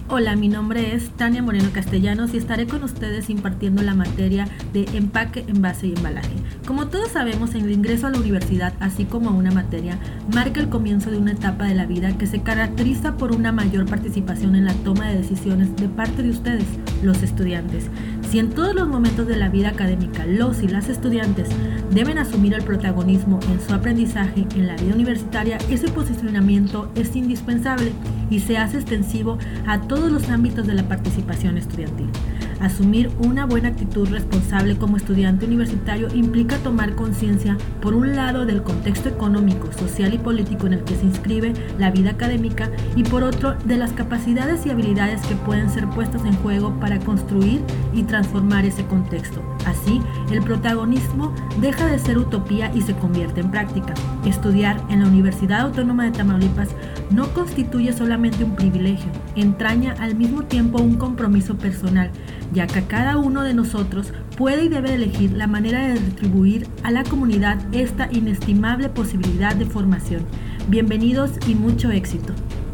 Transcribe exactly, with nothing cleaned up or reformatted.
Hola, mi nombre es Tania Moreno Castellanos y estaré con ustedes impartiendo la materia de empaque, envase y embalaje. Como todos sabemos, el ingreso a la universidad, así como a una materia, marca el comienzo de una etapa de la vida que se caracteriza por una mayor participación en la toma de decisiones de parte de ustedes, los estudiantes. Si en todos los momentos de la vida académica los y las estudiantes deben asumir el protagonismo en su aprendizaje en la vida universitaria, ese posicionamiento es indispensable y se hace extensivo a todos los ámbitos de la participación estudiantil. Asumir una buena actitud responsable como estudiante universitario implica tomar conciencia, por un lado, del contexto económico, social y político en el que se inscribe la vida académica y por otro, de las capacidades y habilidades que pueden ser puestas en juego para construir y transformar ese contexto. Así, el protagonismo deja de ser utopía y se convierte en práctica. Estudiar en la Universidad Autónoma de Tamaulipas no constituye solamente un privilegio, entraña al mismo tiempo un compromiso personal, ya que cada uno de nosotros puede y debe elegir la manera de retribuir a la comunidad esta inestimable posibilidad de formación. Bienvenidos y mucho éxito.